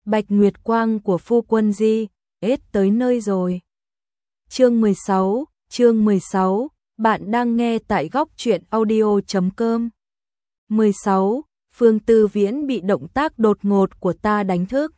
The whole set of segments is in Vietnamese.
Bạch Nguyệt Quang của phu quân Di, ết tới nơi rồi. Chương 16, bạn đang nghe tại góc truyện audio.com. 16. Phương Tư Viễn bị động tác đột ngột của ta đánh thức.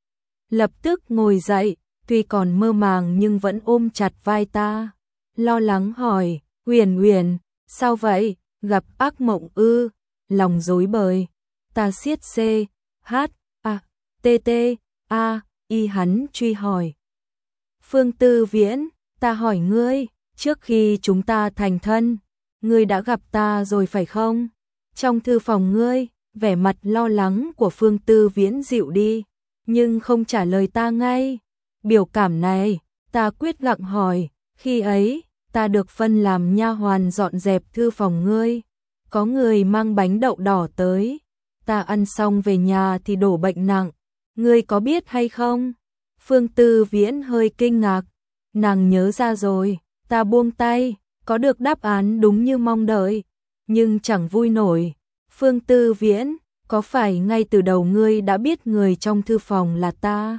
Lập tức ngồi dậy, tuy còn mơ màng nhưng vẫn ôm chặt vai ta. Lo lắng hỏi, Uyển, sao vậy, gặp ác mộng ư? Lòng rối bời. Ta siết C, H, A, T, T, A, Y hắn truy hỏi. Phương Tư Viễn, ta hỏi ngươi, trước khi chúng ta thành thân, ngươi đã gặp ta rồi phải không? Trong thư phòng ngươi, vẻ mặt lo lắng của Phương Tư Viễn dịu đi, nhưng không trả lời ta ngay. Biểu cảm này, ta quyết gặng hỏi, khi ấy, ta được phân làm nha hoàn dọn dẹp thư phòng ngươi. Có người mang bánh đậu đỏ tới, ta ăn xong về nhà thì đổ bệnh nặng, ngươi có biết hay không? Phương Tư Viễn hơi kinh ngạc, nàng nhớ ra rồi, ta buông tay, có được đáp án đúng như mong đợi, nhưng chẳng vui nổi. Phương Tư Viễn, có phải ngay từ đầu ngươi đã biết người trong thư phòng là ta?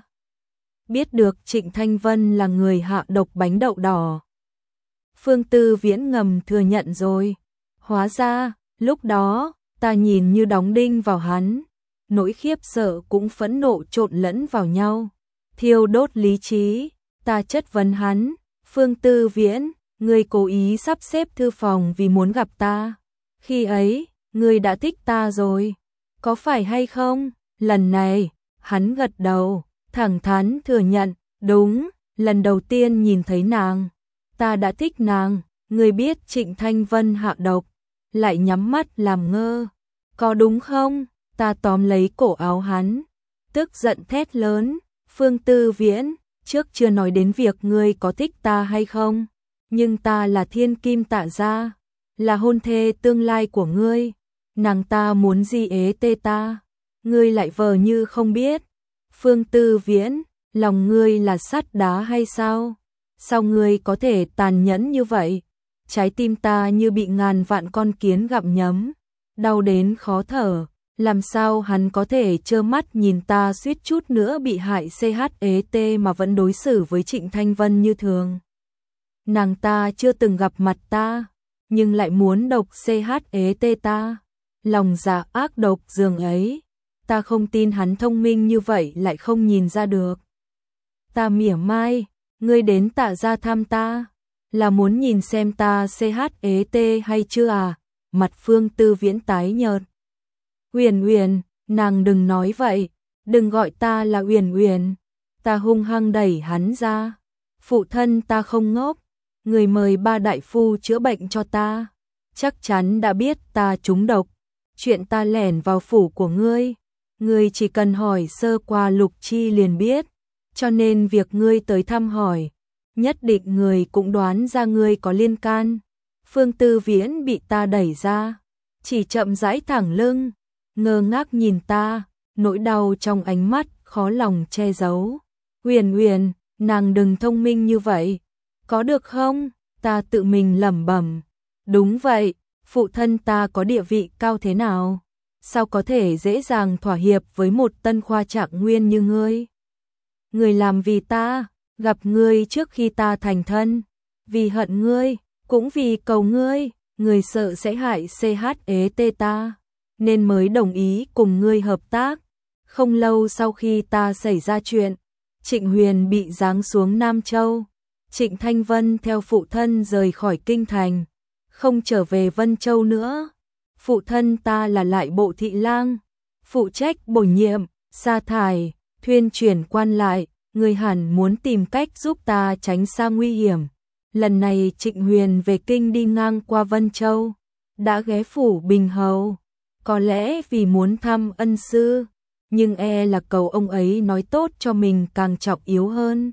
Biết được Trịnh Thanh Vân là người hạ độc bánh đậu đỏ. Phương Tư Viễn ngầm thừa nhận rồi. Hóa ra, lúc đó, ta nhìn như đóng đinh vào hắn. Nỗi khiếp sợ cũng phẫn nộ trộn lẫn vào nhau. Thiêu đốt lý trí, ta chất vấn hắn. Phương Tư Viễn, ngươi cố ý sắp xếp thư phòng vì muốn gặp ta. Khi ấy, ngươi đã thích ta rồi. Có phải hay không? Lần này, hắn gật đầu, thẳng thắn thừa nhận. Đúng, lần đầu tiên nhìn thấy nàng, ta đã thích nàng. Ngươi biết Trịnh Thanh Vân hạ độc, lại nhắm mắt làm ngơ. Có đúng không? Ta tóm lấy cổ áo hắn, tức giận thét lớn. Phương Tư Viễn, trước chưa nói đến việc ngươi có thích ta hay không, nhưng ta là thiên kim Tạ gia, là hôn thê tương lai của ngươi. Nàng ta muốn di ế tê ta, ngươi lại vờ như không biết. Phương Tư Viễn, lòng ngươi là sắt đá hay sao? Sao ngươi có thể tàn nhẫn như vậy? Trái tim ta như bị ngàn vạn con kiến gặm nhấm, đau đến khó thở. Làm sao hắn có thể trơ mắt nhìn ta suýt chút nữa bị hại CHET mà vẫn đối xử với Trịnh Thanh Vân như thường? Nàng ta chưa từng gặp mặt ta, nhưng lại muốn độc CHET ta. Lòng dạ ác độc dường ấy, ta không tin hắn thông minh như vậy lại không nhìn ra được. Ta mỉa mai, ngươi đến Tạ gia thăm ta, là muốn nhìn xem ta CHET hay chưa à? Mặt Phương Tư Viễn tái nhợt. Uyển, nàng đừng nói vậy, đừng gọi ta là Uyển. Ta hung hăng đẩy hắn ra. Phụ thân ta không ngốc, người mời ba đại phu chữa bệnh cho ta, chắc chắn đã biết ta trúng độc. Chuyện ta lẻn vào phủ của ngươi chỉ cần hỏi sơ qua Lục Chi liền biết, cho nên việc ngươi tới thăm hỏi, nhất định người cũng đoán ra ngươi có liên can. Phương Tư Viễn bị ta đẩy ra, chỉ chậm rãi thẳng lưng, ngơ ngác nhìn ta, nỗi đau trong ánh mắt khó lòng che giấu. Uyển, nàng đừng thông minh như vậy, có được không? Ta tự mình lẩm bẩm. Đúng vậy, phụ thân ta có địa vị cao thế nào? Sao có thể dễ dàng thỏa hiệp với một tân khoa trạng nguyên như ngươi? Ngươi làm vì ta, gặp ngươi trước khi ta thành thân, vì hận ngươi, cũng vì cầu ngươi, ngươi sợ sẽ hại CHET ta, nên mới đồng ý cùng ngươi hợp tác. Không lâu sau khi ta xảy ra chuyện, Trịnh Huyền bị giáng xuống Nam Châu, Trịnh Thanh Vân theo phụ thân rời khỏi kinh thành, không trở về Vân Châu nữa. Phụ thân ta là lại bộ thị lang, phụ trách bổ nhiệm, sa thải, thuyên chuyển quan lại, người hẳn muốn tìm cách giúp ta tránh xa nguy hiểm. Lần này Trịnh Huyền về kinh đi ngang qua Vân Châu, đã ghé phủ Bình Hầu, có lẽ vì muốn thăm ân sư, nhưng là cầu ông ấy nói tốt cho mình càng trọng yếu hơn.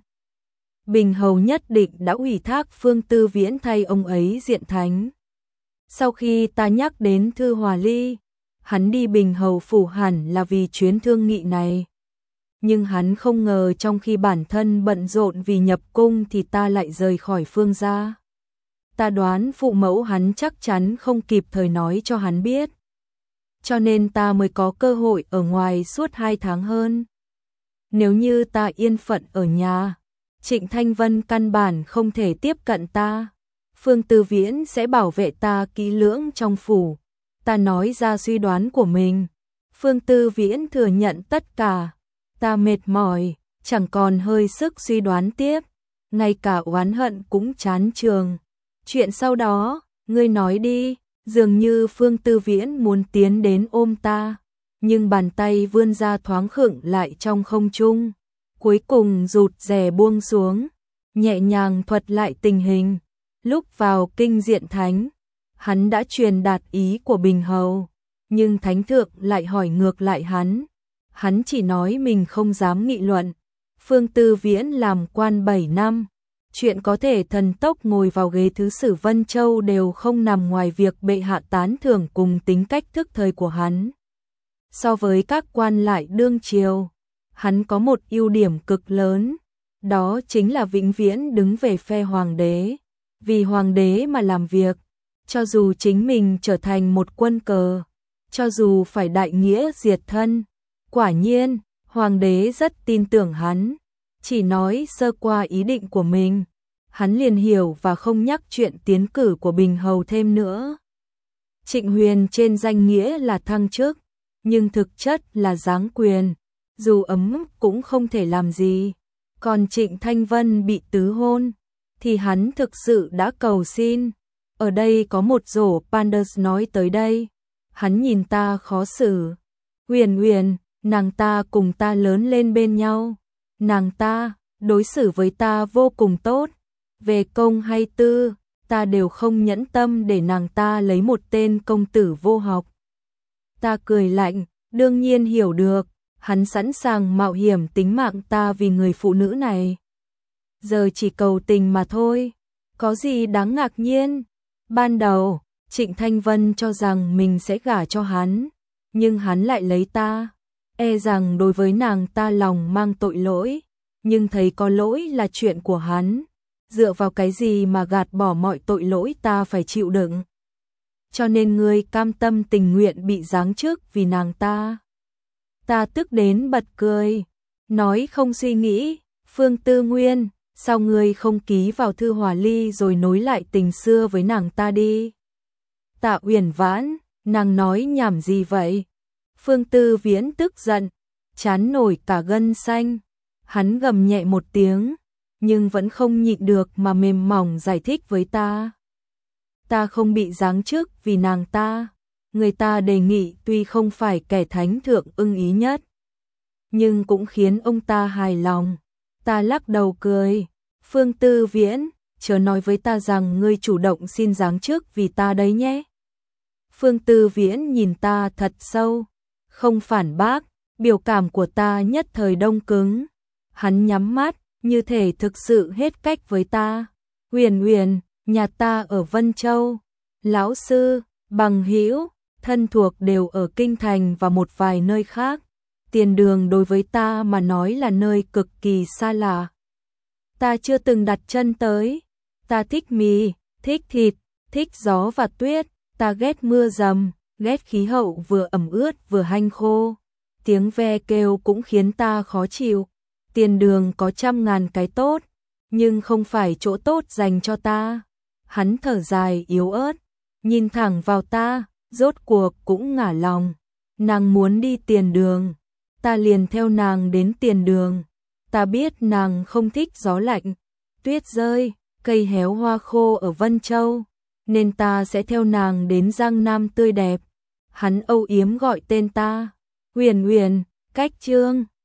Bình Hầu nhất định đã ủy thác Phương Tư Viễn thay ông ấy diện thánh. Sau khi ta nhắc đến Thư Hòa Ly, hắn đi Bình Hầu phủ hẳn là vì chuyến thương nghị này. Nhưng hắn không ngờ trong khi bản thân bận rộn vì nhập cung thì ta lại rời khỏi Phương gia. Ta đoán phụ mẫu hắn chắc chắn không kịp thời nói cho hắn biết, cho nên ta mới có cơ hội ở ngoài suốt 2 tháng hơn. Nếu như ta yên phận ở nhà, Trịnh Thanh Vân căn bản không thể tiếp cận ta. Phương Tư Viễn sẽ bảo vệ ta kỹ lưỡng trong phủ. Ta nói ra suy đoán của mình. Phương Tư Viễn thừa nhận tất cả. Ta mệt mỏi, chẳng còn hơi sức suy đoán tiếp. Ngay cả oán hận cũng chán chường. Chuyện sau đó, ngươi nói đi. Dường như Phương Tư Viễn muốn tiến đến ôm ta, nhưng bàn tay vươn ra thoáng khựng lại trong không trung. Cuối cùng rụt rè buông xuống, nhẹ nhàng thuật lại tình hình. Lúc vào kinh diện thánh, hắn đã truyền đạt ý của Bình Hầu, nhưng thánh thượng lại hỏi ngược lại hắn. Hắn chỉ nói mình không dám nghị luận. Phương Tư Viễn làm quan 7 năm, chuyện có thể thần tốc ngồi vào ghế thứ sử Vân Châu đều không nằm ngoài việc bệ hạ tán thưởng cùng tính cách thức thời của hắn. So với các quan lại đương triều, hắn có một ưu điểm cực lớn, đó chính là vĩnh viễn đứng về phe hoàng đế, vì hoàng đế mà làm việc, cho dù chính mình trở thành một quân cờ, cho dù phải đại nghĩa diệt thân. Quả nhiên, hoàng đế rất tin tưởng hắn, chỉ nói sơ qua ý định của mình, hắn liền hiểu và không nhắc chuyện tiến cử của Bình Hầu thêm nữa. Trịnh Huyền trên danh nghĩa là thăng chức, nhưng thực chất là giáng quyền, dù ấm cũng không thể làm gì. Còn Trịnh Thanh Vân bị tứ hôn, thì hắn thực sự đã cầu xin. Ở đây có một rổ Panders nói tới đây. Hắn nhìn ta khó xử. Huyền Huyền, nàng ta cùng ta lớn lên bên nhau. Nàng ta đối xử với ta vô cùng tốt. Về công hay tư, ta đều không nhẫn tâm để nàng ta lấy một tên công tử vô học. Ta cười lạnh, đương nhiên hiểu được, hắn sẵn sàng mạo hiểm tính mạng ta vì người phụ nữ này. Giờ chỉ cầu tình mà thôi, có gì đáng ngạc nhiên. Ban đầu, Trịnh Thanh Vân cho rằng mình sẽ gả cho hắn, nhưng hắn lại lấy ta. E rằng đối với nàng ta lòng mang tội lỗi, nhưng thấy có lỗi là chuyện của hắn. Dựa vào cái gì mà gạt bỏ mọi tội lỗi ta phải chịu đựng. Cho nên ngươi cam tâm tình nguyện bị giáng chức vì nàng ta. Ta tức đến bật cười, nói không suy nghĩ, Phương Tư Nguyên, sao ngươi không ký vào thư hòa ly rồi nối lại tình xưa với nàng ta đi. Tạ Uyển Vãn, nàng nói nhảm gì vậy? Phương Tư Viễn tức giận, chán nổi cả gân xanh. Hắn gầm nhẹ một tiếng, nhưng vẫn không nhịn được mà mềm mỏng giải thích với ta. Ta không bị giáng chức vì nàng ta. Người ta đề nghị tuy không phải kẻ thánh thượng ưng ý nhất, nhưng cũng khiến ông ta hài lòng. Ta lắc đầu cười. Phương Tư Viễn, chớ nói với ta rằng ngươi chủ động xin giáng chức vì ta đấy nhé. Phương Tư Viễn nhìn ta thật sâu, không phản bác, biểu cảm của ta nhất thời đông cứng. Hắn nhắm mắt, như thể thực sự hết cách với ta. Huyền Huyền, nhà ta ở Vân Châu. Lão sư, bằng hữu, thân thuộc đều ở Kinh Thành và một vài nơi khác. Tiền Đường đối với ta mà nói là nơi cực kỳ xa lạ. Ta chưa từng đặt chân tới. Ta thích mì, thích thịt, thích gió và tuyết. Ta ghét mưa dầm, ghét khí hậu vừa ẩm ướt vừa hanh khô. Tiếng ve kêu cũng khiến ta khó chịu. Tiền Đường có 100.000 cái tốt, nhưng không phải chỗ tốt dành cho ta. Hắn thở dài yếu ớt, nhìn thẳng vào ta, rốt cuộc cũng ngả lòng. Nàng muốn đi Tiền Đường, ta liền theo nàng đến Tiền Đường. Ta biết nàng không thích gió lạnh, tuyết rơi, cây héo hoa khô ở Vân Châu, nên ta sẽ theo nàng đến Giang Nam tươi đẹp. Hắn âu yếm gọi tên ta. Huyền Huyền, cách chương.